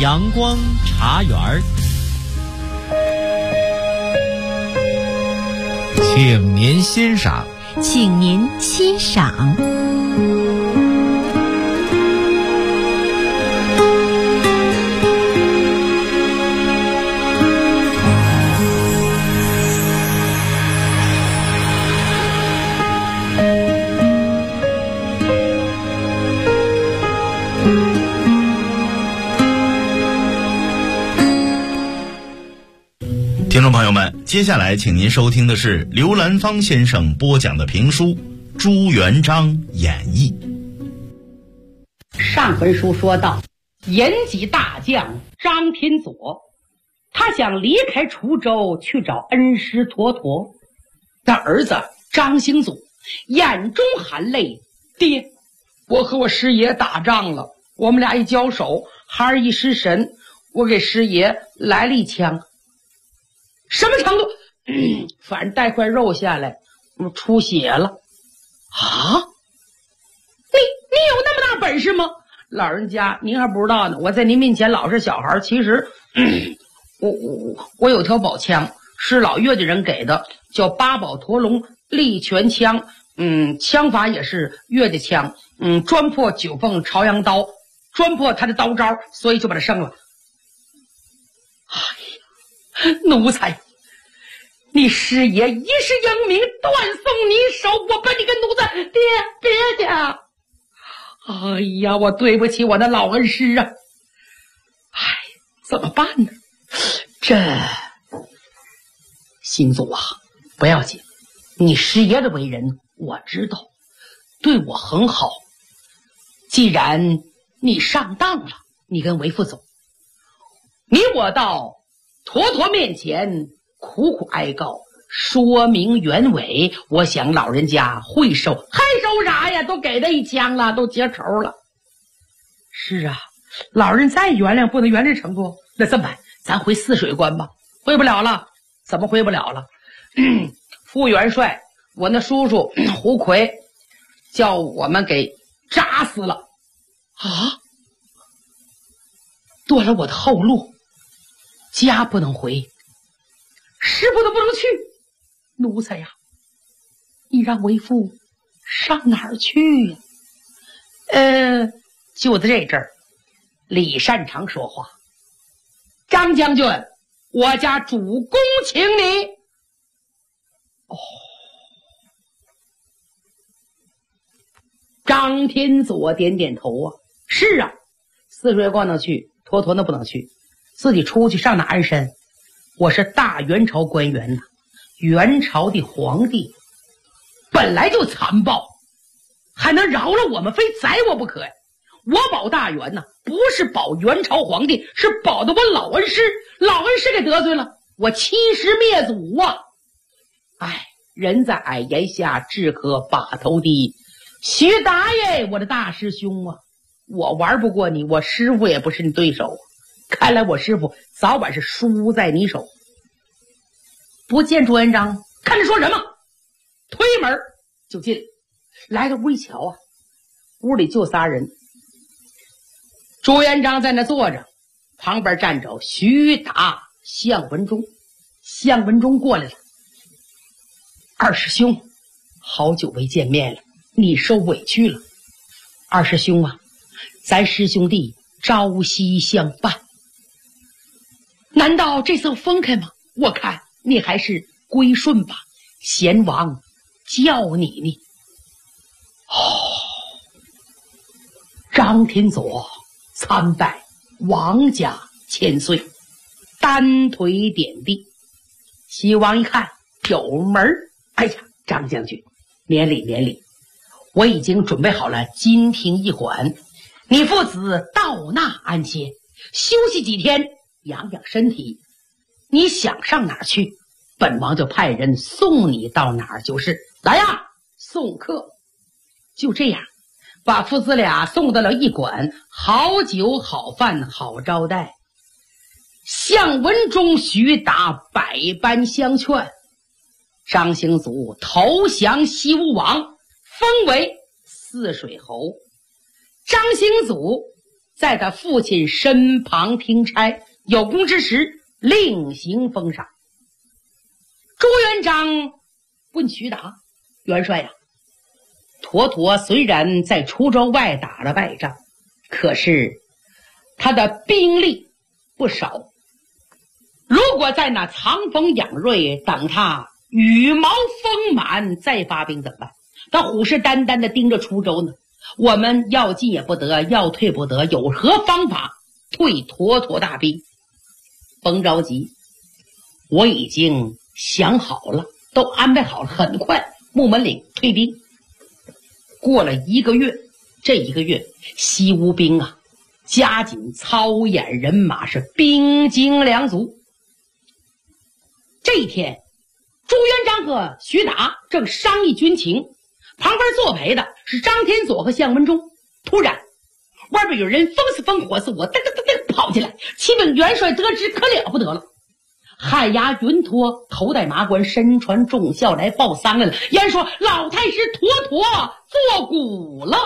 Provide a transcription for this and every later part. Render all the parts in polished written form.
阳光茶园儿，请您欣赏， 请您欣赏。 听众朋友们，接下来请您收听的是刘兰芳先生播讲的评书《朱元璋演义》。 上回书说到，延吉大将张天佐，他想离开滁州去找恩师沱沱，但儿子张兴祖眼中含泪：“爹，我和我师爷打仗了，我们俩一交手，孩儿一失神，我给师爷来了一枪。什么程度？反正带块肉下来，出血了。啊！你有那么大本事吗？老人家，您还不知道呢。我在您面前老是小孩，其实，我有条宝枪，是老岳家人给的，叫八宝驼龙力拳枪。枪法也是岳家枪。专破九凤朝阳刀，专破他的刀招，所以就把他生了。奴才，你师爷一世英名，断送你手，我把你个奴才，爹，别去！哎呀，我对不起我的老恩师啊！哎，怎么办呢？这新祖啊，不要紧，你师爷的为人我知道，对我很好。既然你上当了，你跟为父走，你我到沱沱面前苦苦哀告，说明原委，我想老人家会收。还收啥呀？都给他一枪了，都结仇了。是啊，老人再原谅不能原谅程度。那这么办，咱回泗水关吧。回不了了。怎么回不了了？副元帅，我那叔叔胡奎叫我们给扎死了。啊！断了我的后路，家不能回，师傅都不能去。奴才呀，你让为父上哪儿去呀？就在这阵儿，李善长说话：“张将军，我家主公请你。”哦，张天佐点点头啊，是啊，泗水关能去，沱沱那不能去，自己出去上哪安身？我是大元朝官员呐，元朝的皇帝本来就残暴，还能饶了我们，非宰我不可呀！我保大元呐，不是保元朝皇帝，是保的我老恩师，老恩师给得罪了，我欺师灭祖啊！哎，人在矮檐下，志可把头低。徐达爷，我的大师兄啊，我玩不过你，我师傅也不是你对手啊！看来我师傅早晚是输在你手。不见朱元璋，看着说什么？推门就进，来到屋一瞧啊，屋里就仨人。朱元璋在那坐着，旁边站着徐达、项文忠。项文忠过来了：“二师兄，好久没见面了，你受委屈了。二师兄啊，咱师兄弟朝夕相伴，难道这次分开吗？我看你还是归顺吧，贤王叫你呢。”张天佐参拜王家千岁，单腿点地。西王一看有门儿，哎呀，张将军免礼免礼，我已经准备好了金庭一馆，你父子到那安歇，休息几天，养养身体。你想上哪儿去，本王就派人送你到哪儿就是。来呀，送客。就这样，把父子俩送到了驿馆，好酒好饭好招待。项文忠、徐达百般相劝，张兴祖投降西吴王，封为泗水侯。张兴祖在他父亲身旁听差，有功之时另行封赏。朱元璋问徐达：元帅呀，妥妥虽然在滁州外打了败仗，可是他的兵力不少，如果在那藏锋养锐，等他羽毛丰满再发兵怎么办？他虎视眈眈地盯着滁州呢，我们要进也不得，要退不得，有何方法退妥妥大兵？甭着急，我已经想好了，都安排好了，很快木门岭退兵。过了1个月，这1个月西吴兵啊加紧操演人马，是兵精粮足。这一天，朱元璋和徐达正商议军情，旁边作陪的是张天佐和项文忠。突然外边有人风似风火似火，噔噔噔噔跑进来。启禀元帅得知，可了不得了！海牙云陀头戴麻冠，身穿重孝来报丧来了。言说老太师妥妥作古了。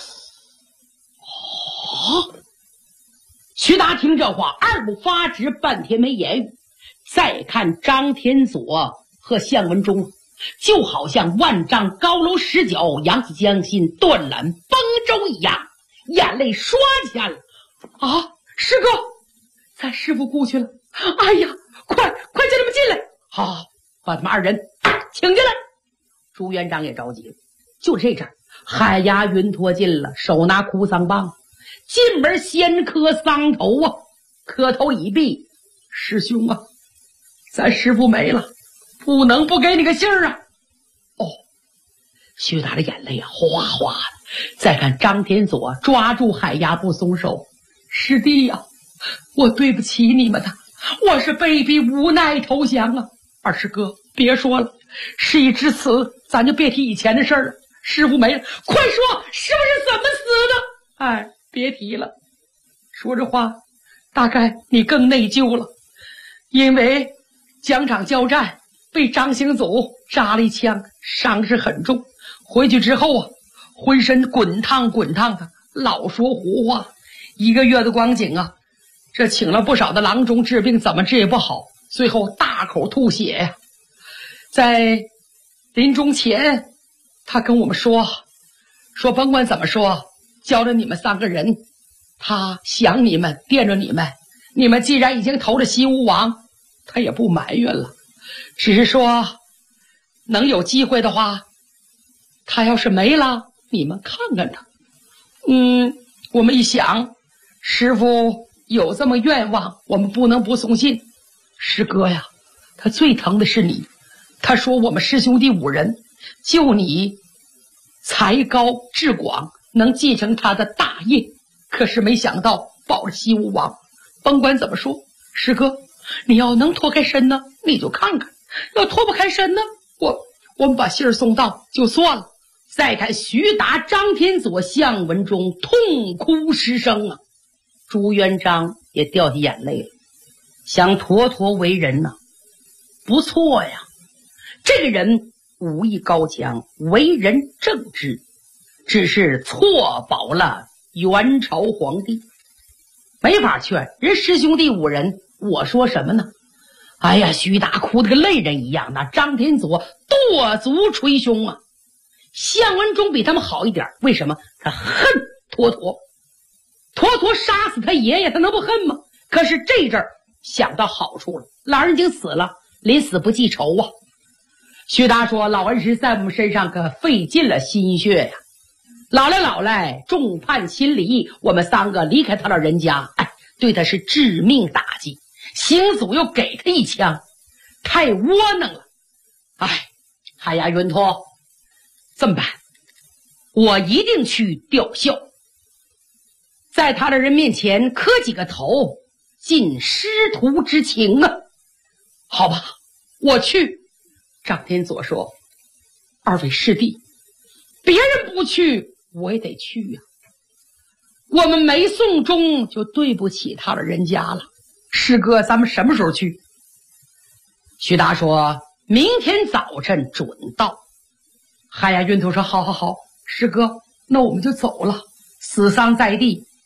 徐达听这话，二目发直，半天没言语。再看张天佐和项文忠，就好像万丈高楼石角扬起江心，断缆崩舟一样，眼泪刷下来。啊，师哥，咱师傅过去了。哎呀，快叫他们进来！好，把他们2人请进来。朱元璋也着急了。就这阵，海牙云陀进了，手拿哭丧棒，进门先磕丧头啊，磕头已毕。师兄啊，咱师傅没了，不能不给你个信儿啊！哦，徐达的眼泪啊哗哗的。再看张天佐抓住海牙不松手，师弟呀，我对不起你们的，我是被逼无奈投降啊。二师哥，别说了，事已至此，咱就别提以前的事儿了。师傅没了，快说，师傅是怎么死的？哎，别提了。说这话，大概你更内疚了，因为疆场交战被张行祖扎了一枪，伤势很重。回去之后啊，浑身滚烫的，老说胡话。1个月的光景啊，这请了不少的郎中治病，怎么治也不好，最后大口吐血呀。在临终前，他跟我们说甭管怎么说，教着你们3个人，他想你们，惦着你们。你们既然已经投了西吴王，他也不埋怨了，只是说能有机会的话，他要是没了，你们看看他。我们一想，师傅有这么愿望，我们不能不送信。师哥呀，他最疼的是你。他说我们师兄弟5人，就你才高志广，能继承他的大业。可是没想到保了西吴王。甭管怎么说，师哥，你要能脱开身呢，你就看看；要脱不开身呢，我们把信儿送到就算了。再看徐达、张天佐、项文忠痛哭失声啊，朱元璋也掉下眼泪了。想妥妥为人呐，不错呀，这个人武艺高强，为人正直，只是错保了元朝皇帝，没法劝人师兄弟5人。我说什么呢？哎呀，徐达哭得跟泪人一样，那张天佐跺足捶胸啊。项文忠比他们好一点，为什么？他恨妥妥，妥妥杀死他爷爷，他能不恨吗？可是这阵儿想到好处了，老人已经死了，临死不记仇啊。徐达说，老恩师在我们身上可费尽了心血呀，老来众叛亲离，我们3个离开他老人家，对他是致命打击。行祖又给他一枪，太窝囊了。海牙云陀，这么办，我一定去吊孝，在他的人面前磕几个头，尽师徒之情啊。好吧，我去。张天佐说，2位师弟，别人不去我也得去呀，我们没送终就对不起他的人家了。师哥，咱们什么时候去？徐达说，明天早晨准到。海牙云陀说，好，师哥，那我们就走了。死丧在地，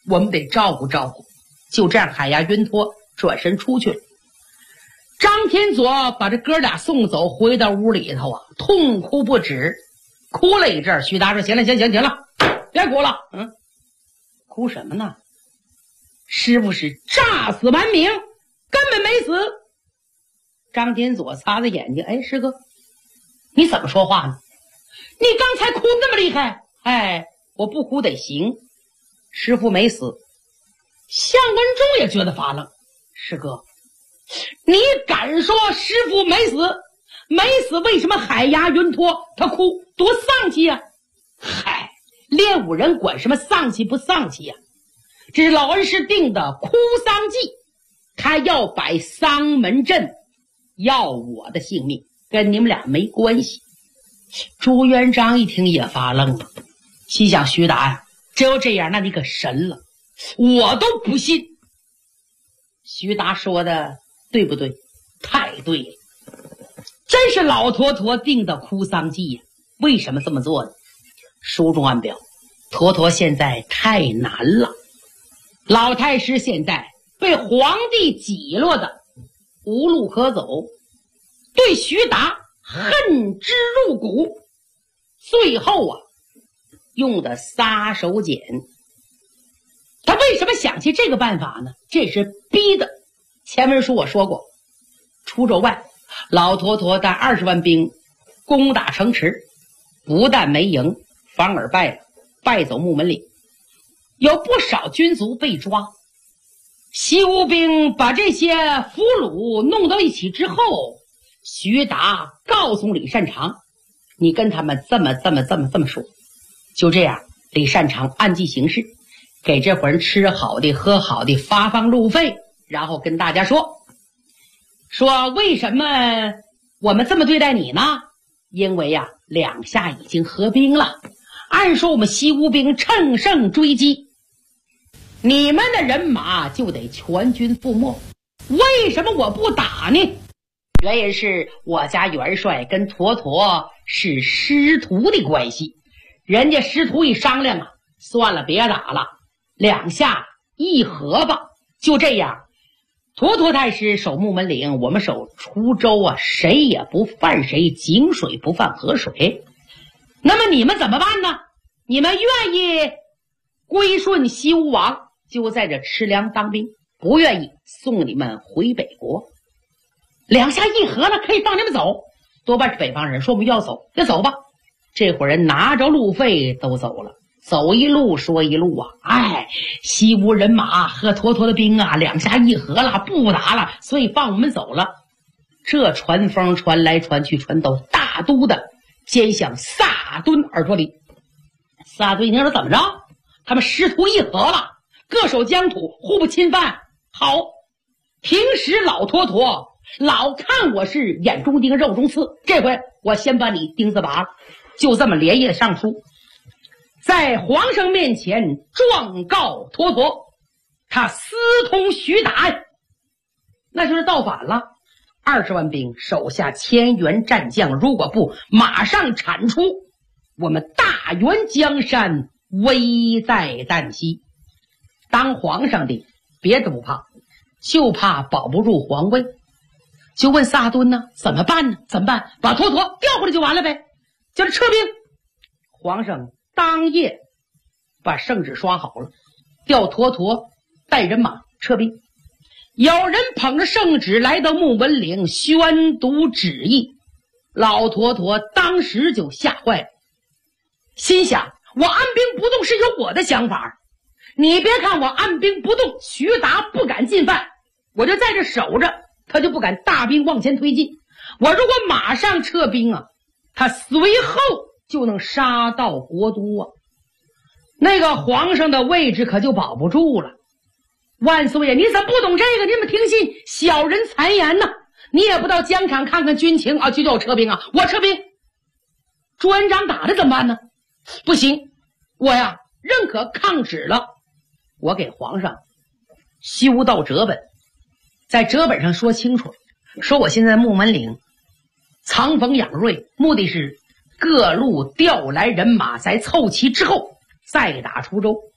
我们得照顾照顾。就这样，海牙云托转身出去了。张天佐把这哥俩送走，回到屋里头啊，痛哭不止，哭了一阵。徐达说：“行了，行了，别哭了。哭什么呢？师傅是诈死顽冥，根本没死。”张天佐擦着眼睛：“哎，师哥，你怎么说话呢？你刚才哭那么厉害，我不哭得行。师傅没死。”向文忠也觉得发愣：“师哥，你敢说师傅没死？没死，为什么海牙云托他哭，多丧气呀？练武人管什么丧气不丧气呀？这是老恩师定的哭丧祭，他要摆丧门阵，要我的性命，跟你们俩没关系。”朱元璋一听也发愣了，心想：徐达呀，只有这样，那你可神了，我都不信。徐达说的对不对？太对了，真是老坨坨定的哭丧祭呀。为什么这么做呢？书中暗表，坨坨现在太难了，老太师现在被皇帝挤落的无路可走，对徐达恨之入骨，最后啊用的杀手锏。他为什么想起这个办法呢？这是逼的。前文书我说过，出州外老坨坨带20万兵攻打城池，不但没赢，反而败了，败走木门岭，有不少军卒被抓。西吴兵把这些俘虏弄到一起之后，徐达告诉李善长：“你跟他们这么说。”就这样，李善长按计行事，给这伙人吃好的喝好的，发放路费，然后跟大家说为什么我们这么对待你呢？因为呀，两下已经合兵了，按说我们西吴兵乘胜追击，你们的人马就得全军覆没。为什么我不打呢？原因是我家元帅跟坨坨是师徒的关系，人家师徒一商量啊，算了，别打了，两下议和吧。就这样，坨坨太师守木门岭，我们守滁州啊，谁也不犯谁，井水不犯河水。那么你们怎么办呢？你们愿意归顺西吴王，就在这吃粮当兵，不愿意送你们回北国。两下议和了，可以放你们走。多半是北方人，说我们要走就走吧。这伙人拿着路费都走了，走一路说一路啊。西吴人马和坨坨的兵啊，两下议和了，不打了，所以放我们走了。这传风传来传去，传到大都的监相萨敦耳朵里。萨敦一听说怎么着，他们师徒议和了，各守疆土，互不侵犯。好，平时老坨坨老看我是眼中钉肉中刺，这回我先把你钉子拔了。就这么连夜上书，在皇上面前状告坨坨，他私通徐达案，那就是造反了。20万兵，手下1000员战将，如果不马上铲除，我们大元江山危在旦夕。当皇上的别的不怕，就怕保不住皇位。就问萨敦呢，怎么办呢？怎么办？把坨坨调回来就完了呗，叫他撤兵。皇上当夜把圣旨刷好了，调坨坨带人马撤兵。有人捧着圣旨来到木门岭宣读旨意，老坨坨当时就吓坏了，心想我按兵不动是有我的想法，你别看我按兵不动，徐达不敢进犯，我就在这守着，他就不敢大兵往前推进。我如果马上撤兵啊，他随后就能杀到国都啊，那个皇上的位置可就保不住了。万岁呀，你怎么不懂这个？你怎么听信小人谗言呢？你也不到疆场看看军情啊，就叫我撤兵啊？我撤兵，朱元璋打的怎么办呢？不行，我呀认可抗旨了。我给皇上修道折本，在折本上说清楚，说我现在木门岭藏锋养锐，目的是各路调来人马，在凑齐之后再打滁州。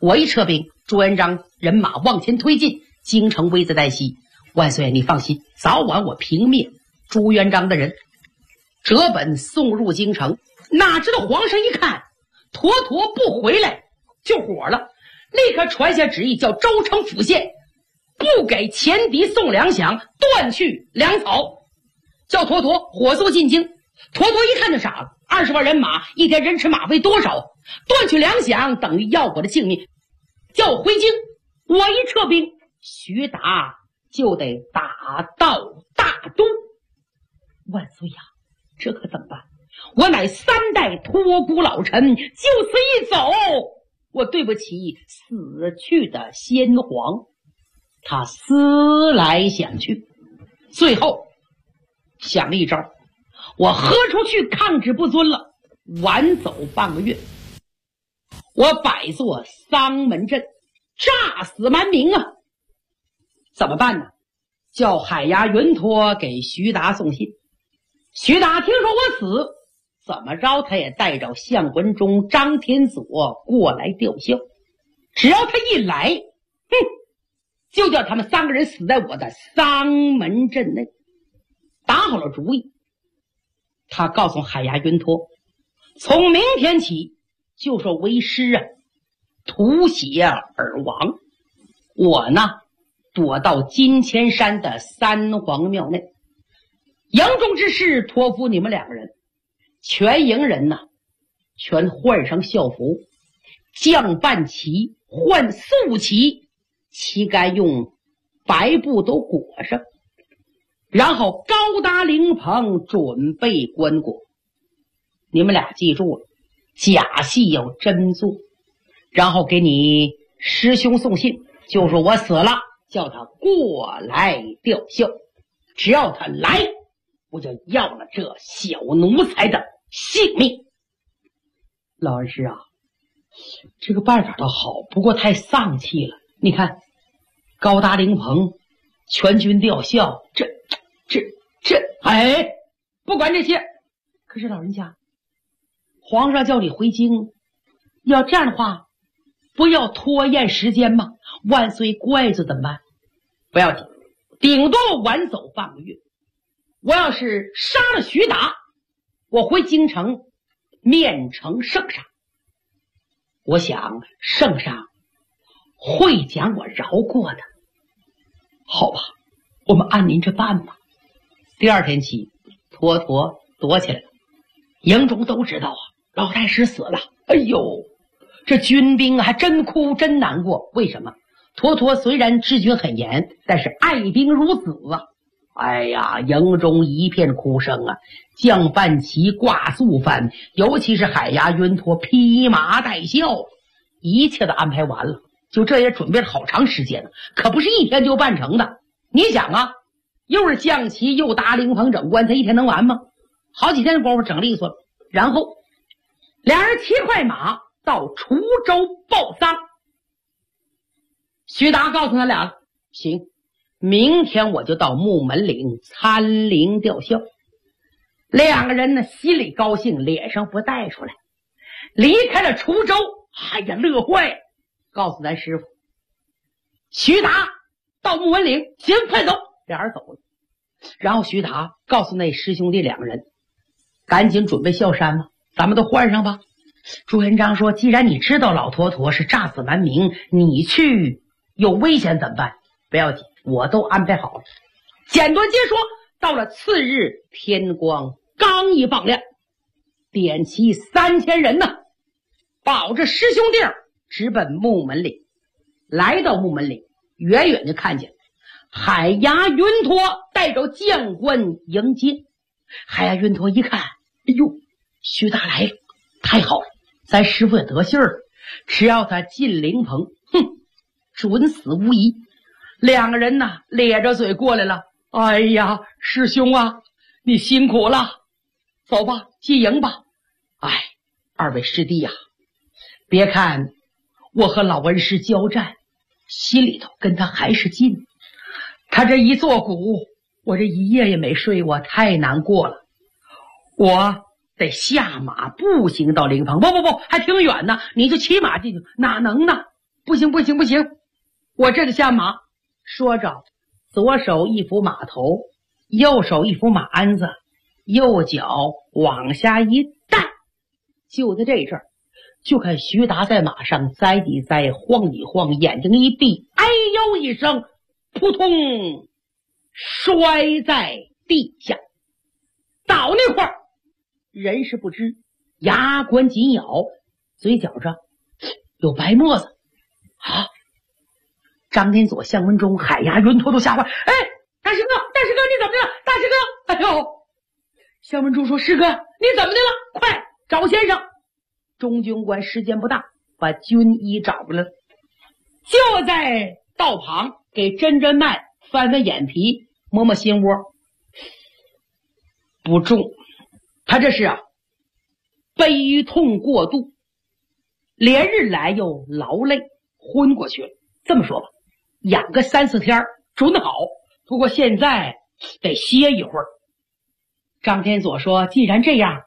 我一撤兵，朱元璋人马往前推进，京城危在旦夕。万岁，你放心，早晚我平灭朱元璋的人。折本送入京城，哪知道皇上一看妥妥不回来，就火了，立刻传下旨意，叫州城府县不给前敌送粮饷，断去粮草，叫妥妥火速进京。妥妥一看就傻了，20万人马，一天人吃马费多少？断去粮饷等于要我的性命，叫我回京。我一撤兵，徐达就得打到大都。万岁呀，这可怎么办？我乃3代托孤老臣，就此一走，我对不起死去的先皇。他思来想去，最后想了一招，我豁出去抗旨不遵了，晚走半个月，我摆作丧门阵，诈死蛮民啊！怎么办呢？叫海牙云托给徐达送信。徐达听说我死，怎么着他也带着项文忠、张天佐过来吊孝。只要他一来，就叫他们3个人死在我的丧门阵内。打好了主意，他告诉海牙云托，从明天起就说为师啊，吐血而亡。我呢，躲到金钱山的三皇庙内，营中之事托付你们2个人。全营人呢，全换上校服，降半旗换素旗，旗杆用白布都裹上，然后高搭灵棚，准备棺椁。你们俩记住了，假戏要真做，然后给你师兄送信，就说我死了，叫他过来吊孝。只要他来，我就要了这小奴才的性命。老恩师啊，这个办法倒好，不过太丧气了。你看，高搭灵棚，全军吊孝，哎，不管这些。可是老人家，皇上叫你回京，要这样的话，不要拖延时间吗？万岁怪罪怎么办？不要紧，顶多我晚走半个月。我要是杀了徐达，我回京城面呈圣上，我想圣上会将我饶过的。好吧，我们按您这办吧。第2天起，妥妥躲起来了。营中都知道啊，老太师死了。哎呦，这军兵还真哭，真难过。为什么？妥妥虽然治军很严，但是爱兵如子啊。哎呀，营中一片哭声啊！降半旗，挂素幡，尤其是海牙云托披麻戴孝，一切都安排完了。就这也准备了好长时间了，可不是一天就办成的。你想啊，又是降旗又搭灵棚整棺，他一天能完吗？好几天的功夫整利索了。然后2人骑快马到滁州报丧。徐达告诉他俩了，行，明天我就到木门岭参灵吊孝。2个人呢，心里高兴，脸上不带出来。离开了滁州，哎呀，乐坏了，告诉咱师傅，徐达到木门岭，行，快走。2人走了。然后徐达告诉那师兄弟2个人，赶紧准备孝山吧，咱们都换上吧。朱元璋说，既然你知道老妥妥是诈死蛮民，你去有危险怎么办？不要紧，我都安排好了。简短截说，到了次日天光刚一放亮，点齐3000人呢，保着师兄弟直奔木门岭。来到木门岭，远远就看见海牙云托带着将官迎接。海牙云托一看，哎呦，徐达来了，太好了，咱师傅也得信儿了，只要他进灵棚，准死无疑。2个人呢，咧着嘴过来了。哎呀，师兄啊，你辛苦了，走吧，进营吧。哎，2位师弟呀，别看我和老恩师交战，心里头跟他还是近。他这一坐鼓，我这一夜也没睡，我太难过了。我得下马步行到灵棚。不，还挺远呢，你就骑马进去，哪能呢？ 不行，我这就下马。说着，左手一扶马头，右手一扶马鞍子，右脚往下一带。就在这阵儿，就看徐达在马上栽几栽，晃几晃，眼睛一闭，哎呦一声，扑通摔在地下。倒那块儿人是不知，牙关紧咬，嘴角上有白沫子啊！张天佐、向文忠、海牙、云陀都吓坏。哎，大师哥，你怎么的了？大师哥，哎呦！向文忠说：“师哥，你怎么的了？快找先生！”中军官时间不大，把军医找过来了，就在道旁给针针脉，翻翻眼皮，摸摸心窝，不中。他这是悲痛过度，连日来又劳累，昏过去了。这么说吧，养个3、4天准好，不过现在得歇一会儿。张天佐说：“既然这样，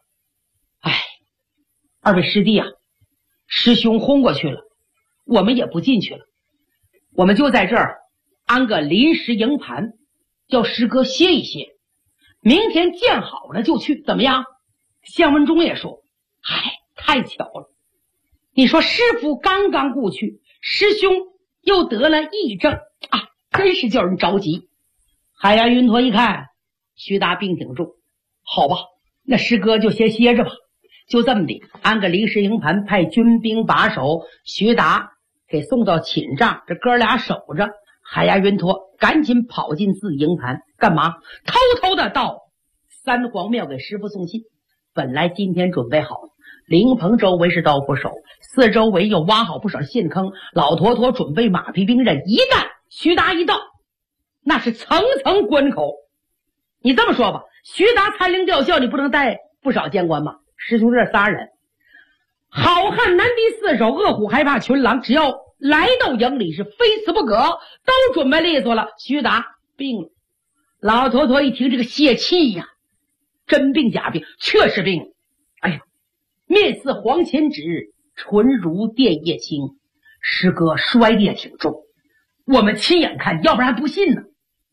二位师弟师兄轰过去了，我们也不进去了，我们就在这儿安个临时营盘，叫师哥歇一歇，明天见好了就去，怎么样？”向文忠也说：“太巧了，你说师傅刚刚故去，师兄又得了疫症真是叫人着急。”海牙云陀一看徐达病挺重，好吧，那师哥就先歇着吧。就这么的，安个临时营盘，派军兵把守，徐达给送到寝帐，这哥俩守着。海牙云陀赶紧跑进自己营盘，干嘛？偷偷的到三皇庙给师傅送信。本来今天准备好了，灵棚周围是刀斧手，四周围又挖好不少陷坑，老坨坨准备马匹兵刃。一旦徐达一到，那是层层关口。你这么说吧，徐达参灵吊孝，你不能带不少监官吗？师兄这仨人，好汉难敌四手，恶虎害怕群狼，只要来到营里是非死不可，都准备利索了。徐达病了，老坨坨一听这个泄气呀，真病假病？确实病了。哎呀，面似黄钱纸，唇如电叶青，师哥摔的也挺重，我们亲眼看，要不然还不信呢。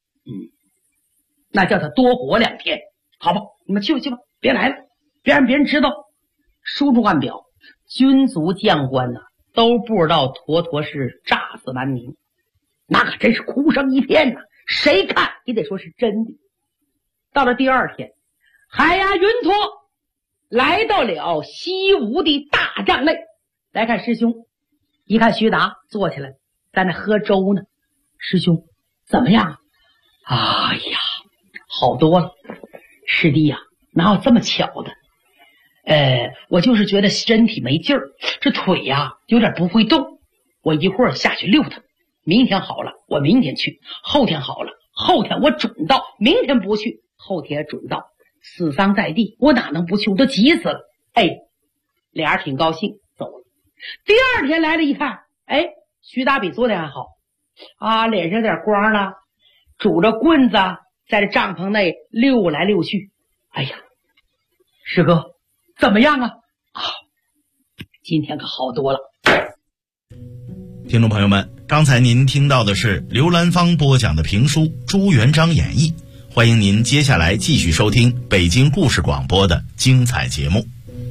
那叫他多活2天，好吧？你们去吧去吧，别来了，别让别人知道。书中暗表，军卒将官都不知道坨坨是诈死难民，那可真是哭声一片谁看也得说是真的。到了第2天，海牙云陀来到了西吴的大帐内，来看师兄。一看徐达坐起来在那喝粥呢。师兄怎么样？哎呀，好多了。师弟哪有这么巧的？我就是觉得身体没劲儿，这腿有点不会动，我一会儿下去溜达。明天好了我明天去，后天好了后天我准到，明天不去后天准到，死丧在地，我哪能不去？我都急死了。俩人挺高兴走了。第2天来了一看，徐达比昨天还好脸上有点光了，拄着棍子在这帐篷内溜来溜去。哎呀，师哥怎么样今天可好多了。 听众朋友们，刚才您听到的是刘兰芳播讲的评书《朱元璋演义》，欢迎您接下来继续收听北京故事广播的精彩节目。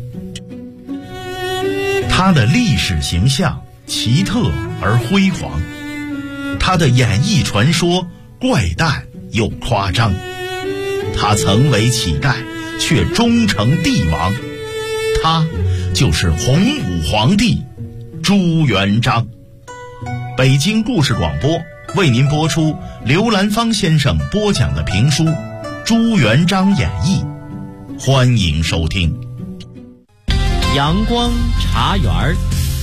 他的历史形象奇特而辉煌，他的演艺传说怪诞又夸张，他曾为乞丐却终成帝王，他就是洪武皇帝朱元璋。北京故事广播为您播出刘兰芳先生播讲的评书《朱元璋演义》，欢迎收听。 阳光茶园，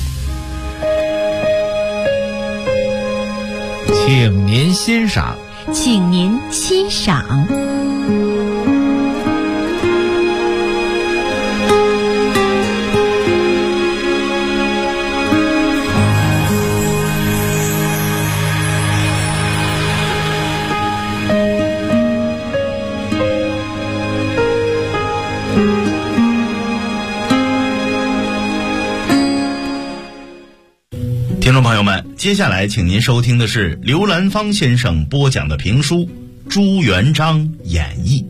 请您欣赏。 请您欣赏。 听众朋友们，接下来请您收听的是刘兰芳先生播讲的评书《朱元璋演义》。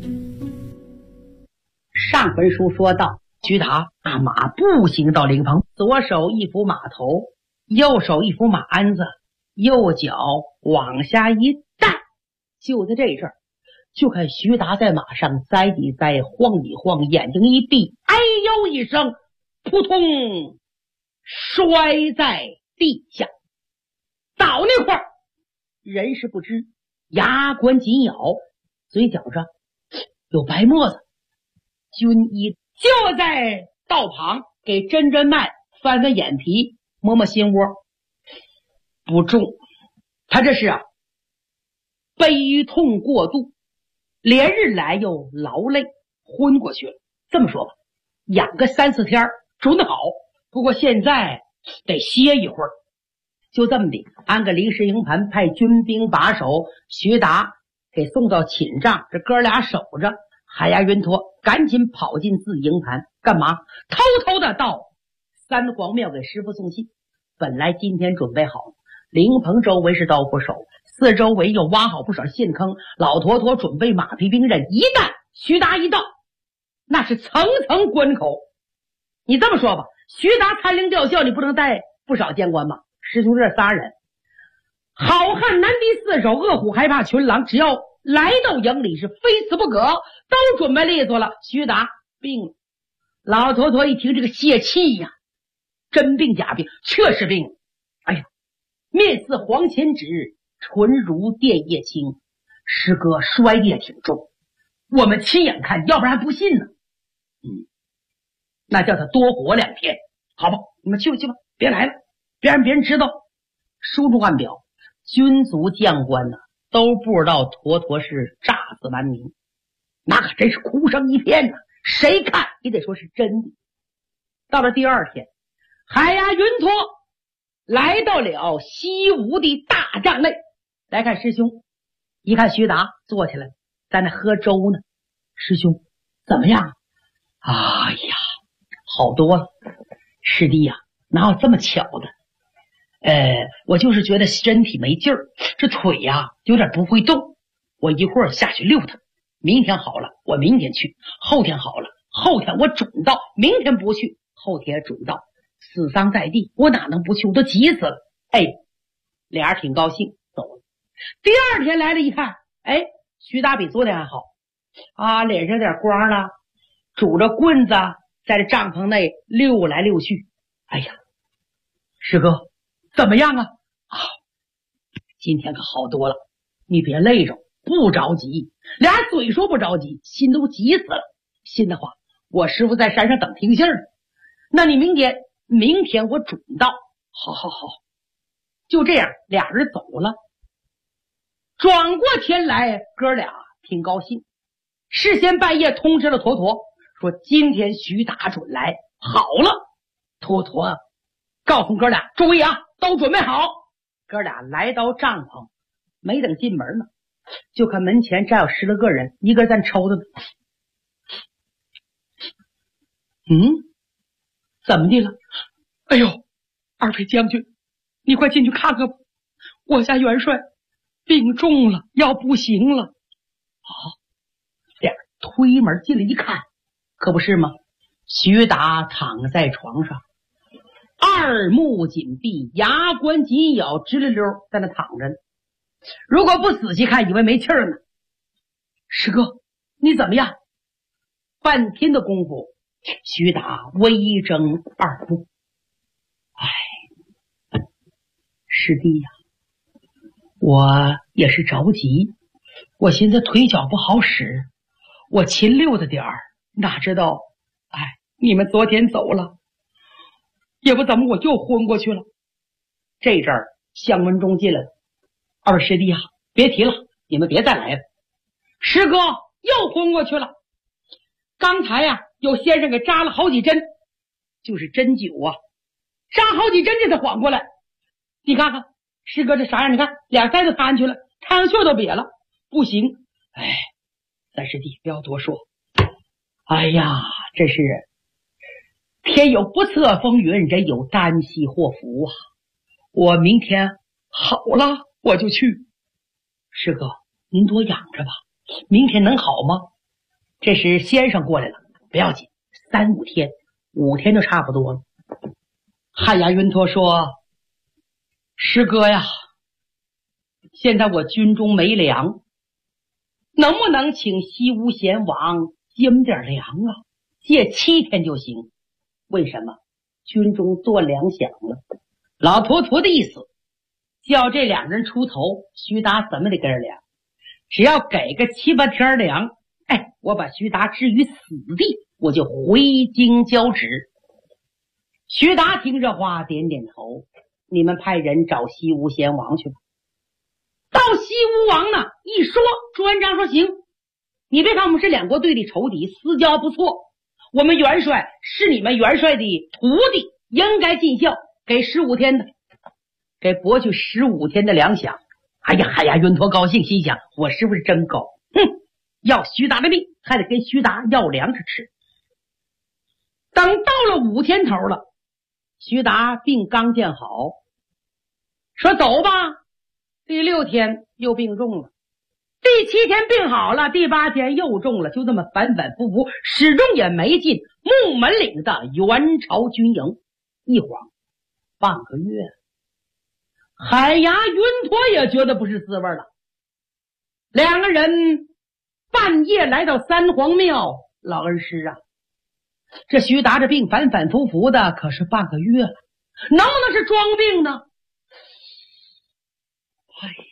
上回书说到，徐达大马步行到灵棚，左手一扶马头，右手一扶马鞍子，右脚往下一带，就在这阵儿，就看徐达在马上栽一栽，晃一晃，眼睛一闭，哎呦一声，扑通摔在地下。倒那块儿人事不知，牙关紧咬，嘴角上有白沫子。军医就在道旁给针针脉，翻翻眼皮，摸摸心窝，不中，他这是悲痛过度，连日来又劳累，昏过去了。这么说吧，养个3、4天准好，不过现在得歇一会儿。就这么的，安个临时营盘，派军兵把守，徐达给送到寝帐，这哥俩守着。海牙云陀赶紧跑进自营盘，干嘛？偷偷的到三皇庙给师傅送信。本来今天准备好了，灵棚周围是刀斧手，四周围又挖好不少陷坑，老陀陀准备马匹兵刃。一旦徐达一到，那是层层关口。你这么说吧，徐达参灵吊孝，你不能带不少监官吧？师兄这仨人，好汉难敌四手，恶虎害怕群狼，只要来到营里是非死不可，都准备利索了。徐达病了，老陀陀一听这个泄气呀，真病假病，确实病了。哎呀，面似黄钱纸，唇如电叶青，师哥摔的也挺重，我们亲眼看，要不然还不信呢。那叫他多活2天，好吧，你们去吧去吧，别来了，别让别人知道。书中暗表，军族将官呢都不知道陀陀是诈死顽民，那可真是哭声一片呢，谁看也得说是真的。到了第2天，海牙云陀来到了西吴的大帐内，来看师兄，一看徐达坐起来在那喝粥呢。师兄怎么样？哎呀，好多了。师弟呀，哪有这么巧的？我就是觉得身体没劲儿，这腿呀有点不会动，我一会儿下去溜达。明天好了，我明天去；后天好了，后天我准到；明天不去，后天准到。死丧在地，我哪能不去？我都急死了。俩人挺高兴，走了。第2天来了，一看，徐达比昨天还好啊，脸上有点光了，拄着棍子在这帐篷内溜来溜去。哎呀，师哥怎么样啊？今天可好多了，你别累着，不着急。俩人嘴说不着急，心都急死了。心的话，我师傅在山上等听信儿呢。那你明天我准到。好，就这样，俩人走了。转过天来，哥俩挺高兴，事先半夜通知了陀陀，说今天徐达准来。好了，陀陀告诉哥俩注意啊，都准备好。哥俩来到帐篷，没等进门呢，就看门前站有10来个人，一个在抽着呢。怎么的了？哎呦，二位将军，你快进去看看吧，我家元帅病重了，要不行了。俩人推门进来一看，可不是吗？徐达躺在床上，二目紧闭，牙关紧咬，直溜溜在那躺着呢。如果不仔细看，以为没气儿呢。师哥，你怎么样？半天的功夫，徐达微睁2目。师弟呀，我也是着急，我寻思腿脚不好使，我勤溜达点儿，哪知道你们昨天走了，也不怎么我就昏过去了。这阵儿向文忠进来了，二位师弟啊，别提了，你们别再来了。师哥又昏过去了，刚才有先生给扎了好几针，就是针灸啊，扎好几针这才缓过来。你看看师哥这啥样，你看俩腮子塌去了，太阳穴都瘪了，不行。三师弟不要多说，这是天有不测风云，人有旦夕祸福啊！ 我明天好了我就去。师哥，您多养着吧，明天能好吗？这时先生过来了，不要紧，3、5天，5天就差不多了。汉牙云陀说，师哥呀，现在我军中没粮，能不能请西吴贤王借点粮啊？借7天就行。为什么？军中断粮饷了。老陀陀的意思，叫这2人出头，徐达怎么得跟着粮？只要给个7、8天粮，我把徐达置于死地，我就回京交旨。徐达听这话点点头，你们派人找西吴贤王去吧。到西吴王呢，一说，朱元璋说行，你别看我们是2国对立仇敌，私交不错，我们元帅是你们元帅的徒弟，应该尽孝，给15天的，给博取15天的粮饷。哎呀，云陀高兴，心想我是不是真高？要徐达的命，还得跟徐达要粮食吃。等到了5天头了，徐达病刚见好，说走吧。第6天又病重了，第7天病好了，第8天又重了，就这么反反复复，始终也没进木门岭的元朝军营。一晃半个月，海牙云陀也觉得不是滋味了。2个人半夜来到三皇庙，老恩师啊，这徐达这病反反复复的，可是半个月了，能不能是装病呢？哎呀，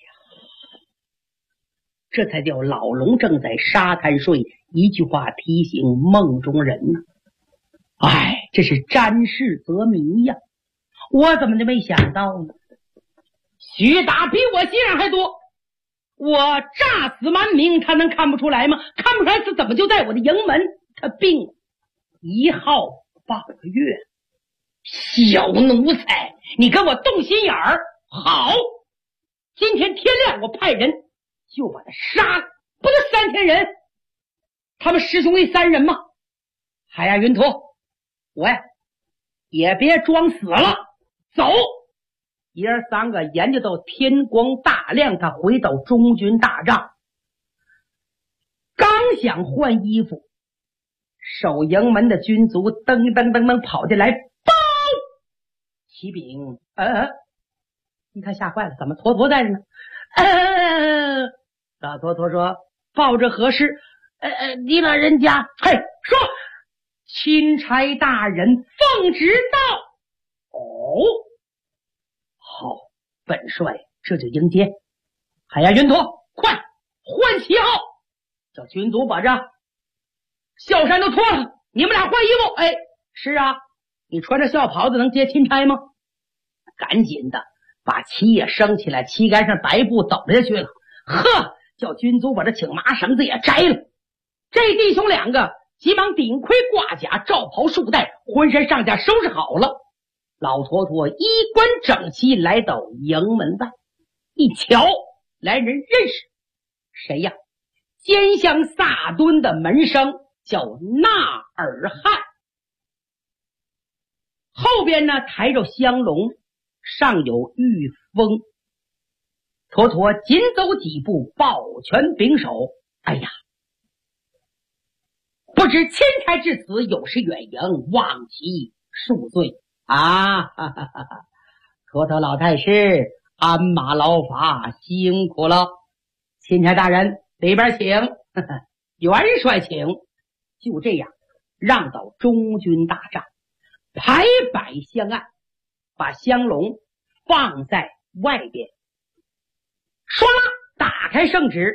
这才叫老龙正在沙滩睡，一句话提醒梦中人呢。这是沾事则迷呀，我怎么就没想到呢？徐达比我心眼还多，我诈死瞒名，他能看不出来吗？看不出来，他怎么就在我的营门？他病1号半个月，小奴才，你跟我动心眼儿！好，今天天亮，我派人就把他杀了。不就3天人？他们师兄弟3人吗？海牙云陀，我呀也别装死了，走！爷儿3个研究到天光大亮，他回到中军大帐，刚想换衣服，守营门的军卒噔噔噔噔跑进来，报！启禀，一看吓坏了，怎么陀陀在这呢？老陀陀说，报这何事？你老人家，说钦差大人奉旨到。好，本帅这就迎接。海牙云陀，快换旗号，叫军卒把这校衫都脱了，你们俩换衣服。是啊，你穿着校袍子能接钦差吗？赶紧的把旗也升起来，旗杆上白布抖下去了。叫军卒把这请麻绳子也摘了。这弟兄2个急忙顶盔挂甲，罩袍束带，浑身上下收拾好了。老陀陀衣冠整齐，来到营门外，一瞧，来人认识，谁呀？肩香萨敦的门生，叫纳尔汗。后边呢抬着香笼，上有玉封。陀陀紧走几步，抱拳拱手，不知钦差至此，有失远迎，望其恕罪。陀陀老太师，鞍马劳乏，辛苦了。钦差大人，里边请。元帅请。就这样让到中军大帐，排摆香案，把香笼放在外边，唰打开圣旨。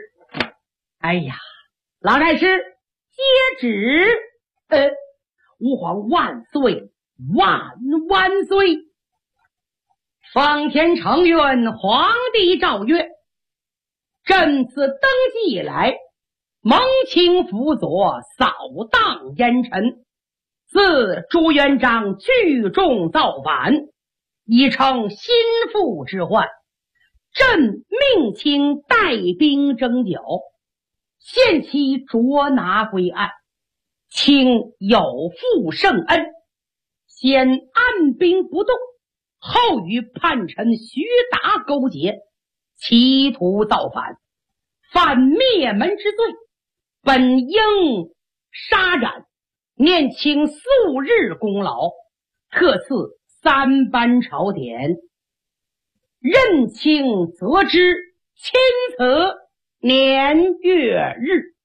老太师接旨。吾皇万岁万岁！奉天承运，皇帝诏曰：朕自登基以来，蒙清辅佐，扫荡烟尘，自朱元璋聚众造反，已成心腹之患。朕命卿带兵征剿，限期捉拿归案，卿有负圣恩，先按兵不动， 后与叛臣徐达勾结，企图造反，犯灭门之罪，本应杀斩，念请素日功劳，特赐3班朝典，任卿择之，钦此年月日。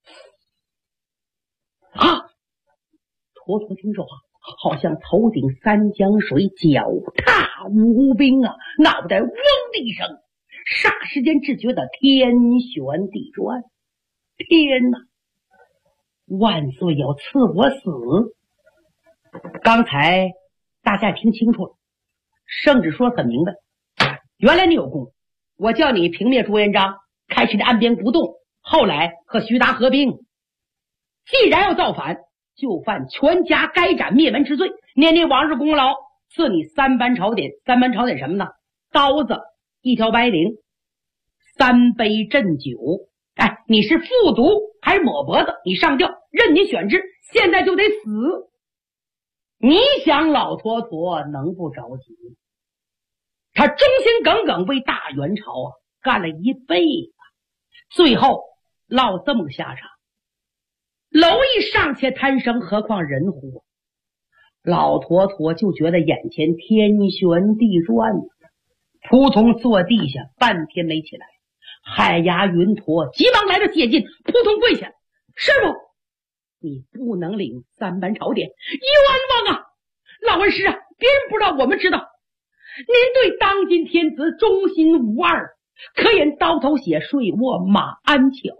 坨坨听说话，好像头顶3江水，脚踏五冰啊，脑袋嗡的一声，霎时间只觉得天旋地转。天哪！万岁要赐我死！刚才大家听清楚了，圣旨说得很明白，原来你有功，我叫你平灭朱元璋，开始的岸边不动，后来和徐达合兵，既然要造反，就犯全家该斩灭门之罪，念你往日功劳，赐你3班朝典。3班朝典什么呢？刀子1条白绫，3杯鸩酒。你是复读还是抹脖子？你上吊，任你选之，现在就得死。你想老坨坨能不着急？他忠心耿耿为大元朝干了一辈子，最后落这么个下场。蝼蚁尚且贪生，何况人乎？老坨坨就觉得眼前天旋地转，扑通坐地下，半天没起来。海牙云陀急忙来到接近，扑通跪下：师傅，你不能领3班朝典，冤枉啊！老恩师啊，别人不知道，我们知道，您对当今天子忠心无二，可引刀头血，睡卧马鞍桥。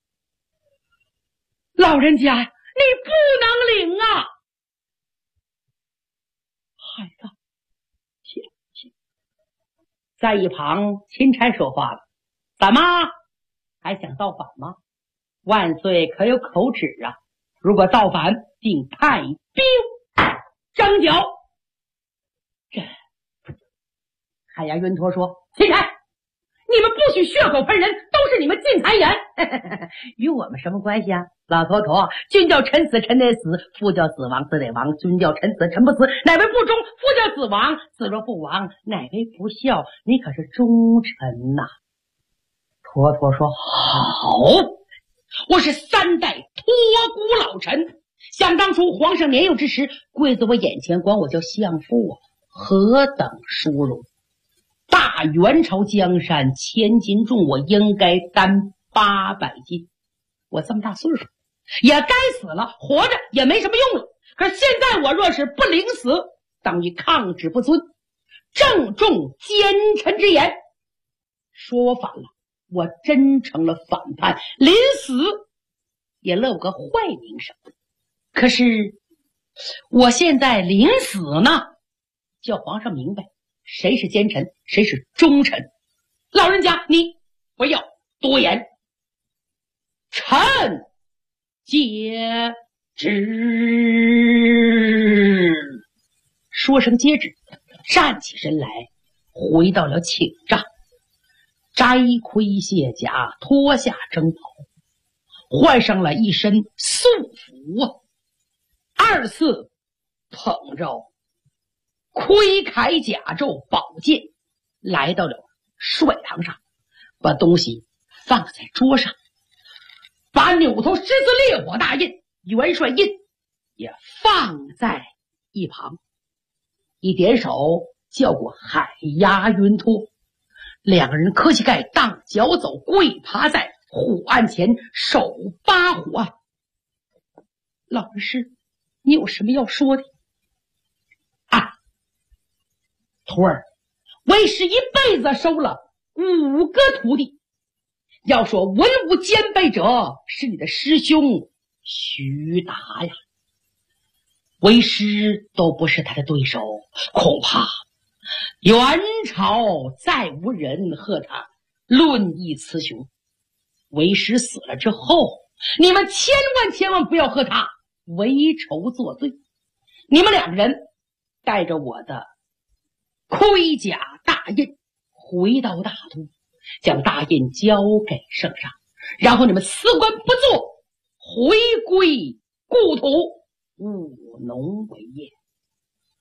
老人家，你不能领啊！孩子，切！在一旁钦差说话了：怎么还想造反吗？万岁可有口旨啊？如果造反，竟派兵征剿。海牙云陀说：钦差，你们不许血口喷人，都是你们进谗言。与我们什么关系啊？老头头，君叫臣死，臣得死；父叫子亡，子得亡。君叫臣死，臣不死，乃为不忠；父叫子亡，子若不亡，乃为不孝。你可是忠臣呐！坨坨说：好，我是3代托孤老臣，想当初皇上年幼之时，跪在我眼前，管我叫相父啊，何等殊荣！大元朝江山1000斤重，我应该担800斤。我这么大岁数，也该死了，活着也没什么用了。可是现在我若是不领死，等于抗旨不遵，正中奸臣之言。说我反了，我真成了反叛，临死也落个坏名声。可是我现在临死呢，叫皇上明白谁是奸臣，谁是忠臣。老人家，你不要多言，臣接旨。说声接旨，站起身来，回到了寝帐，摘盔卸甲，脱下征袍，换上了一身素服啊。2次捧着盔铠甲胄宝剑，来到了帅堂上，把东西放在桌上，把扭头狮子烈火大印、元帅印也放在一旁，一点手叫过海牙云托。2个人磕膝盖，荡脚走，跪趴在虎案前，手扒虎案。老人师，你有什么要说的？徒儿，为师一辈子收了5个徒弟，要说文武兼备者，是你的师兄徐达呀。为师都不是他的对手，恐怕元朝再无人和他论议雌雄。为师死了之后，你们千万不要和他为仇作对。你们2个人带着我的盔甲大印回到大都，将大印交给圣上，然后你们辞官不做，回归故土，务农为业。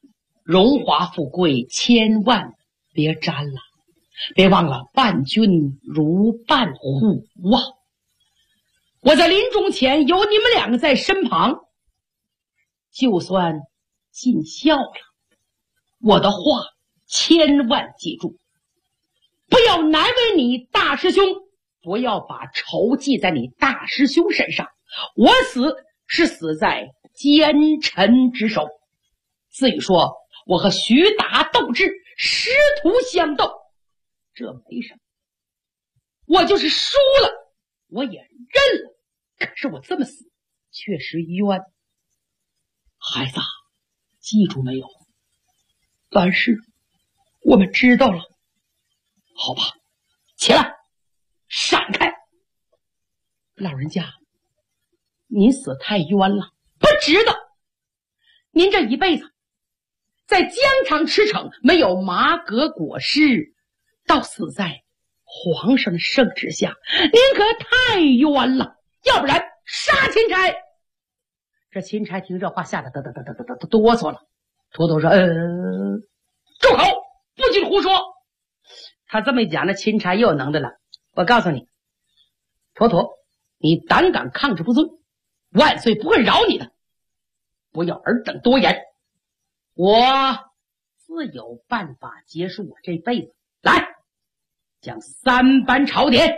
荣华富贵千万别沾了，别忘了伴君如伴虎啊！我在临终前有你们两个在身旁，就算尽孝了。我的话千万记住，不要难为你大师兄，不要把仇记在你大师兄身上。我死是死在奸臣之手。至于说我和徐达斗智，师徒相斗，这没什么。我就是输了，我也认了。可是我这么死，确实冤。孩子，记住没有？但是我们知道了。好吧，起来，闪开。老人家，您死太冤了，不值得。您这一辈子在疆场驰骋，没有麻革裹尸，到死在皇上的圣旨下，您可太冤了。要不然杀钦差。这钦差听这话吓得哆嗦了。坨坨说住口，不许胡说。他这么一讲，那钦差又有能的了。我告诉你，坨坨，你胆敢抗旨不遵，万岁不会饶你的。不要尔等多言，我自有办法结束我这辈子。来，将3班朝典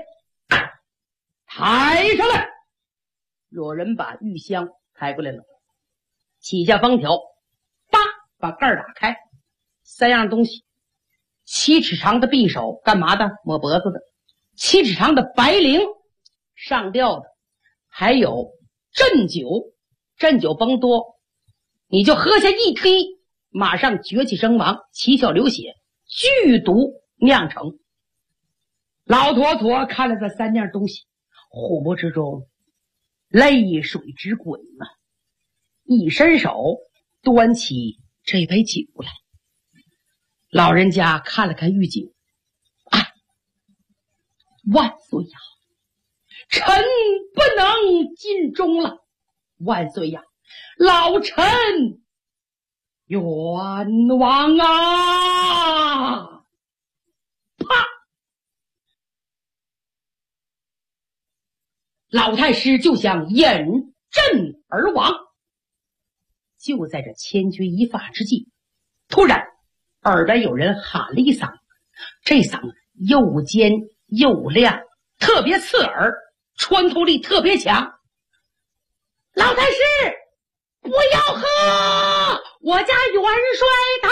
抬上来。有人把玉香抬过来了，起下封条，把盖儿打开，3样东西：7尺长的匕首，干嘛的？抹脖子的；7尺长的白绫，上吊的；还有鸩酒，鸩酒甭多，你就喝下一滴，马上绝气身亡，七窍流血，剧毒酿成。老坨坨看了这3样东西，虎目之中泪水直滚啊！一伸手端起这杯酒来。老人家看了看御酒，万岁呀，臣不能尽忠了。万岁呀，老臣冤枉啊！啪！老太师就想引阵而亡。就在这千钧一发之际，突然耳边有人喊了一嗓，这嗓又尖又亮，特别刺耳，穿透力特别强。老太师，不要喝，我家元帅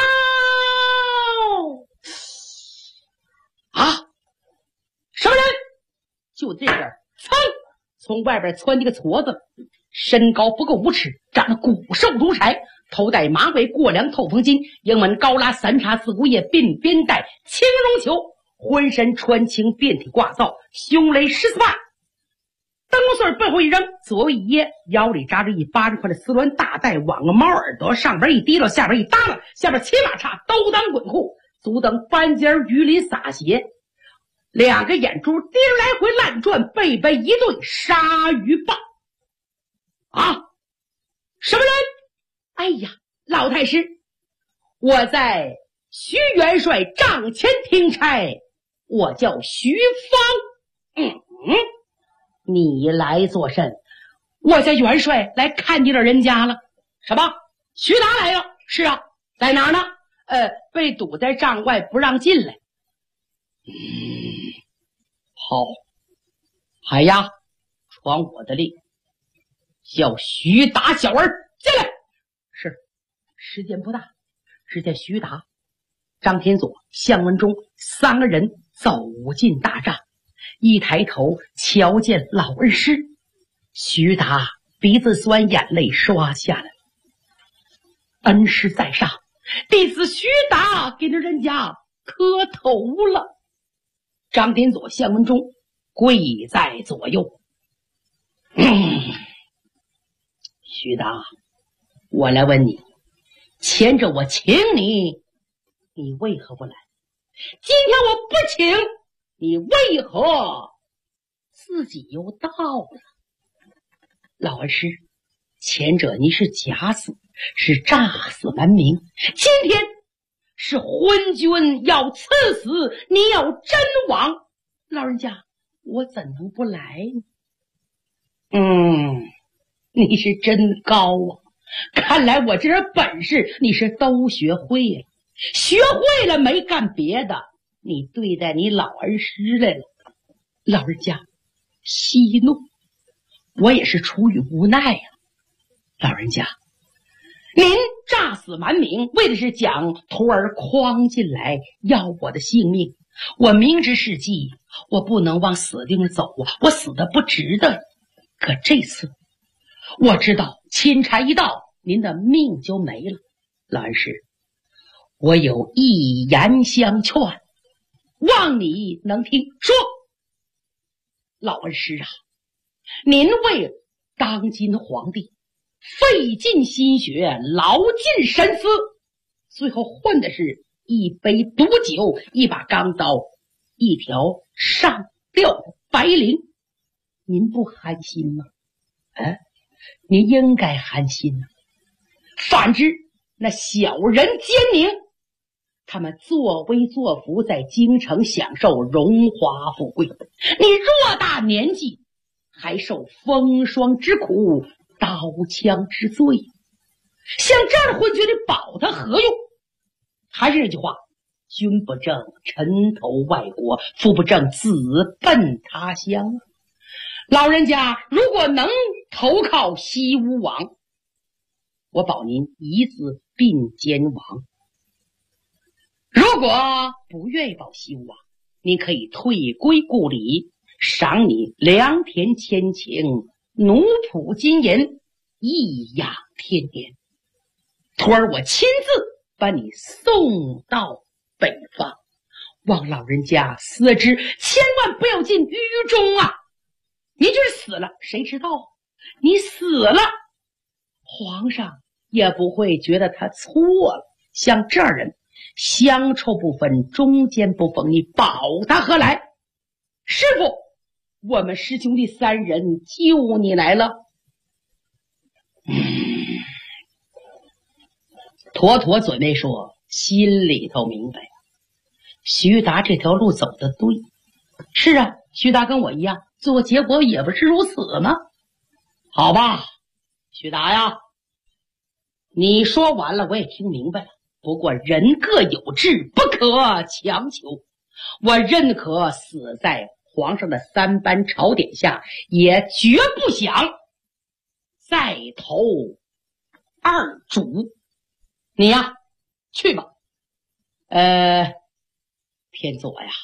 他什么人？就这边从外边窜一个矬子，身高不够5尺，长得骨瘦如柴，头戴马尾过梁透风巾，营门高拉3叉4股叶鬓边带青绒球，浑身穿青遍体挂皂，胸雷14把，灯穗背后一扔，左右一掖，腰里扎着一80块的丝鸾大带，网个猫耳朵，上边一提溜，下边一耷拉，下边7码叉，兜裆滚裤，足蹬半截鱼鳞撒鞋，2个眼珠滴着来回乱转，背背一对鲨鱼棒。什么人？哎呀，老太师，我在徐元帅帐前听差，我叫徐芳。你来作甚？我家元帅来看你的人家了。什么？徐达来了？是啊，在哪儿呢？被堵在帐外不让进来。好，海丫传我的令，叫徐达小儿进来。是，时间不大。只见徐达、张天佐、向文忠3个人走进大帐，一抬头瞧见老恩师，徐达鼻子酸，眼泪刷下来。恩师在上，弟子徐达给那人家磕头了。张天佐、向文忠跪在左右。徐达，我来问你，前者我请你，你为何不来？今天我不请，你为何自己又到了？老恩师， 前者你是假死，是诈死瞒名，今天是昏君要赐死，你要真亡，老人家我怎能不来呢？你是真高啊，看来我这点本事你是都学会了，学会了没干别的，你对待你老儿时来了。老人家息怒，我也是出于无奈呀。老人家，您诈死瞒名，为的是将徒儿诓进来要我的性命，我明知是计，我不能往死地方走啊，我死的不值得。可这次我知道钦差一到，您的命就没了。老恩师，我有一言相劝，望你能听说。老恩师啊，您为当今皇帝费尽心血，劳尽神思，最后换的是一杯毒酒，一把钢刀，一条上吊的白绫，您不寒心吗？您应该寒心啊。反之，那小人奸佞，他们作威作福，在京城享受荣华富贵，你偌大年纪还受风霜之苦，刀枪之罪，像这样的昏君，你保他何用？还是这句话，君不正臣投外国，父不正子奔他乡。老人家如果能投靠西吴王，我保您一字并肩王。如果不愿意保西吴王，您可以退归故里，赏你良田千顷，奴仆金银，颐养天年。徒儿我亲自把你送到北方，望老人家思之，千万不要进狱中啊！你就是死了，谁知道？你死了，皇上也不会觉得他错了。像这人，乡臭不分，中间不逢，你保他何来？师傅，我们师兄弟三人救你来了。妥妥嘴没说，心里头明白。徐达这条路走得对。是啊，徐达跟我一样，最后结果也不是如此吗？好吧，徐达呀，你说完了，我也听明白了。不过人各有志，不可强求。我认可死在皇上的三班朝典下，也绝不想再投二主。你呀，去吧。天佐呀，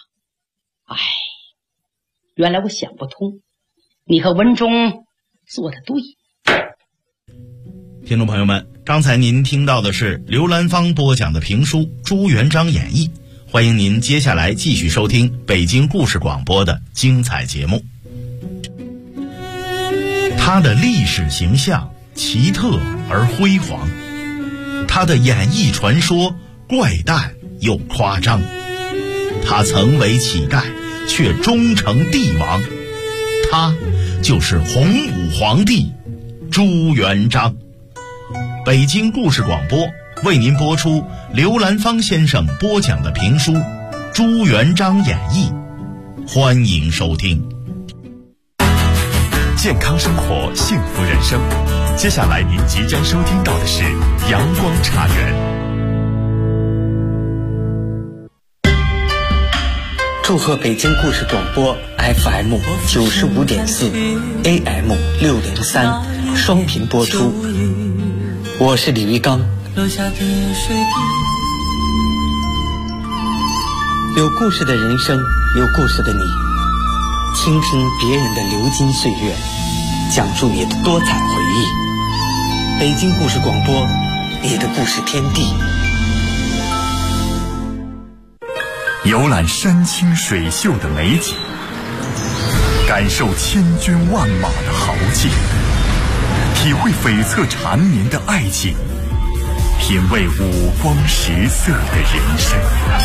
原来我想不通，你和文忠做得对。 听众朋友们，刚才您听到的是刘兰芳播讲的评书《朱元璋演义》，欢迎您接下来继续收听北京故事广播的精彩节目。他的历史形象奇特而辉煌，他的演义传说怪诞又夸张，他曾为乞丐却终成帝王，他就是洪武皇帝朱元璋。北京故事广播为您播出刘兰芳先生播讲的评书《朱元璋演义》，欢迎收听。 健康生活，幸福人生。接下来您即将收听到的是阳光茶园。 祝贺北京故事广播 FM 95.4 AM 603双频播出。我是李玉刚。有故事的人生，有故事的你，倾听别人的流金岁月，讲述你的多彩回忆。北京故事广播，你的故事天地。 游览山清水秀的美景，感受千军万马的豪气，体会悱恻缠绵的爱情，品味五光十色的人生。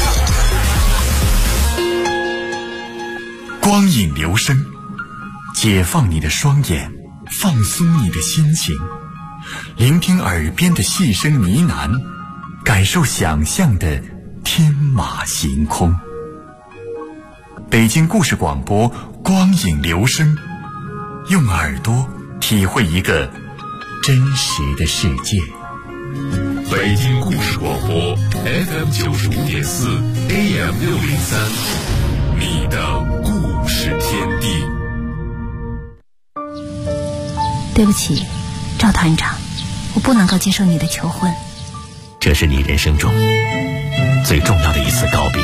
光影留声，解放你的双眼，放松你的心情， 聆听耳边的细声呢喃，感受想象的天马行空。北京故事广播，光影留声，用耳朵体会一个真实的世界。 北京故事广播 FM 95.4 AM 603，你的故事天地。 对不起，赵团长，我不能够接受你的求婚。 这是你人生中最重要的一次告别，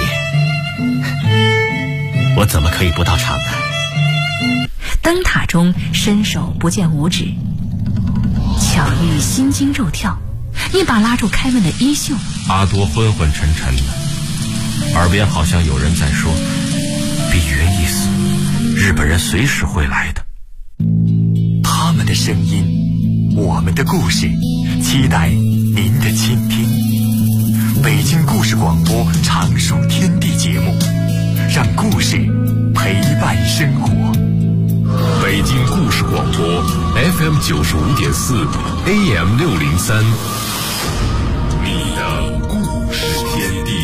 我怎么可以不到场呢？ 灯塔中伸手不见五指，巧遇心惊肉跳，一把拉住开门的衣袖。 阿多昏昏沉沉的，耳边好像有人在说：比约意思，日本人随时会来的。 他们的声音，我们的故事，期待您的倾听。北京故事广播常树天地节目，让故事陪伴生活。 北京故事广播 FM 95.4 AM 603，你的故事天地。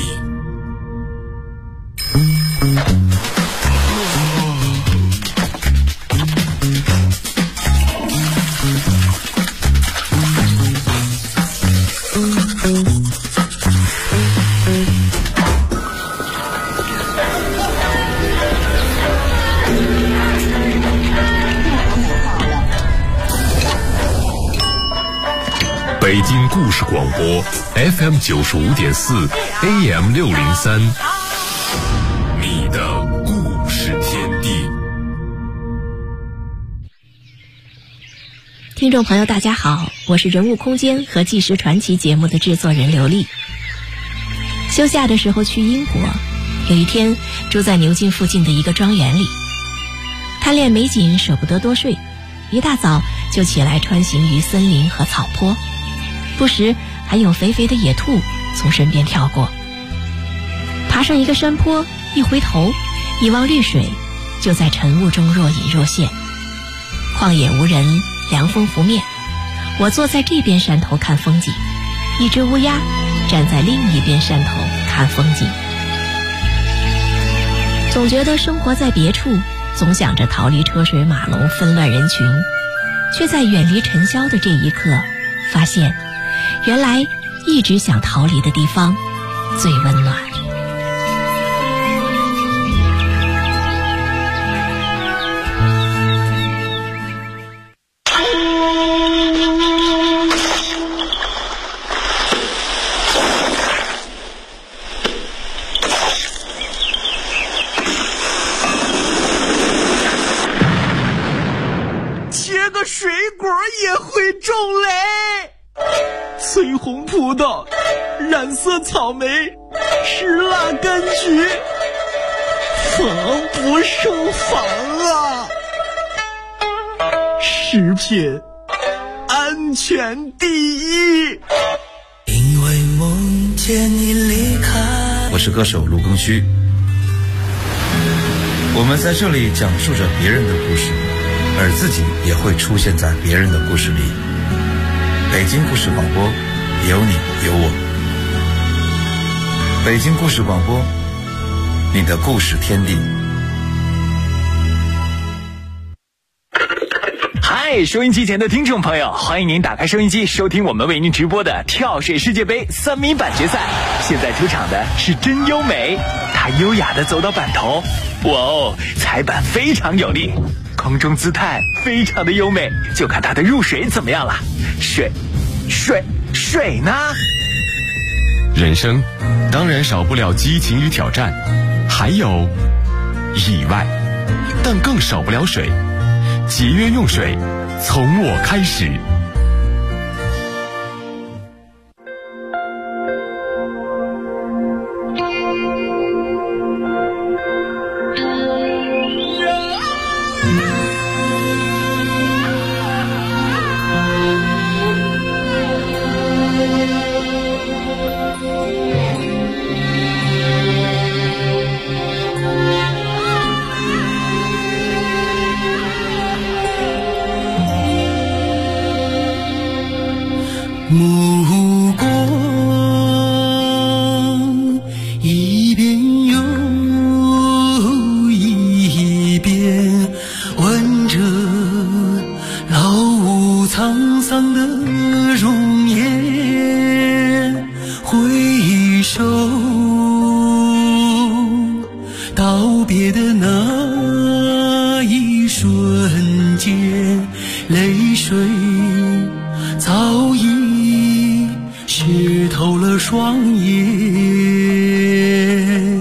北京故事广播 FM 95.4 AM 603，你的故事天地。 听众朋友大家好，我是人物空间和纪实传奇节目的制作人刘丽。休假的时候去英国，有一天住在牛津附近的一个庄园里，贪恋美景舍不得多睡，一大早就起来穿行于森林和草坡，不时还有肥肥的野兔从身边跳过。爬上一个山坡，一回头一望绿水，就在晨雾中若隐若现。旷野无人，凉风拂面，我坐在这边山头看风景，一只乌鸦站在另一边山头看风景。总觉得生活在别处，总想着逃离车水马龙纷乱人群，却在远离尘嚣的这一刻发现，原来一直想逃离的地方最温暖。 切个水果也会种雷。翠红葡萄，染色草莓，石蜡柑橘，防不胜防啊！食品安全第一。 因为梦见你离开。我是歌手卢庚戌，我们在这里讲述着别人的故事，而自己也会出现在别人的故事里。北京故事广播，有你有我。北京故事广播，你的故事天地。 嗨，收音机前的听众朋友，欢迎您打开收音机，收听我们为您直播的跳水世界杯3米板决赛。现在出场的是真优美，她优雅地走到板头，哇哦，踩板非常有力，空中姿态非常的优美，就看她的入水怎么样了。水呢？ 人生当然少不了激情与挑战，还有意外，但更少不了水。节约用水，从我开始。 别的那一瞬间，泪水早已湿透了双眼。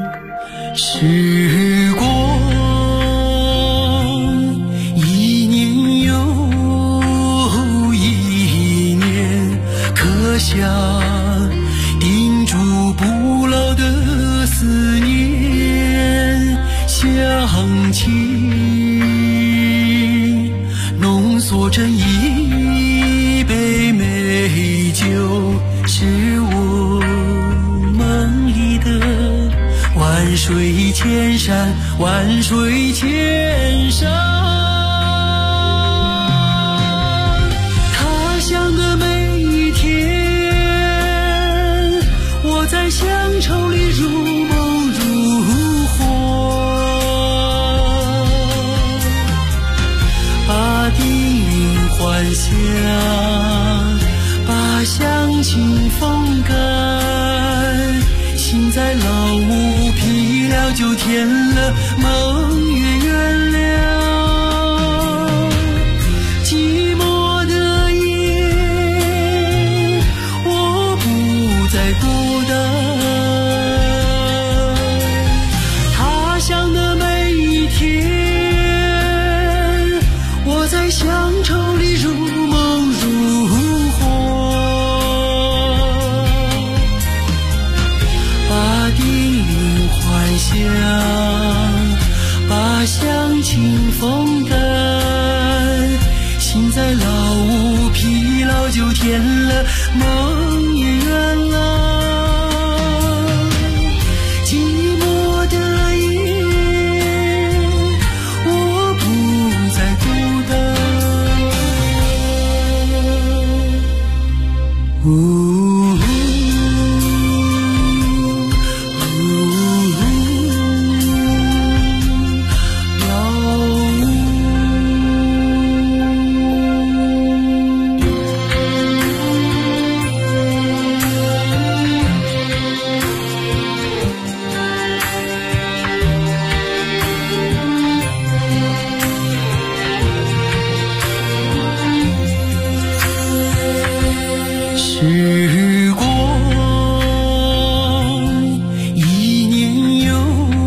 时光一年又一年，刻下钉住不老的思念。乡情浓缩成一杯美酒，是我梦里的万水千山，万水千山。他乡的每一天，我在乡愁里如梦如幻，把叮咛还乡，把乡情风干，心在老屋疲了就填了，梦也圆了。寂寞的夜，我不再孤单。他乡的每一天，我在乡愁里如梦如幻，把叮咛还乡，把乡情风干，心在老屋疲劳就填了，梦也圆了。寂寞的夜，我不再孤单。时光一年又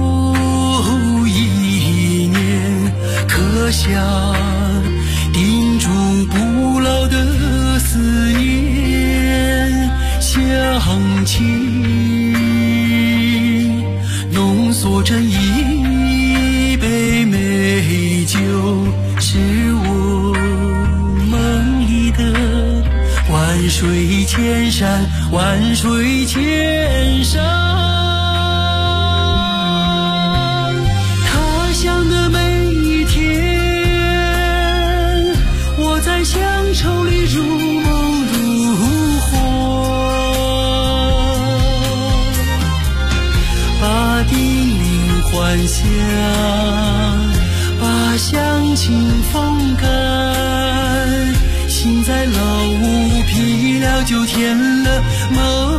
一年，刻下钉住不老的思念。乡情浓缩成一杯美酒，是我梦里的万水千山，万水千山。他乡的每一天，我在乡愁里如梦如幻，把叮咛还乡，把乡情风干，心在老屋疲了就填了，梦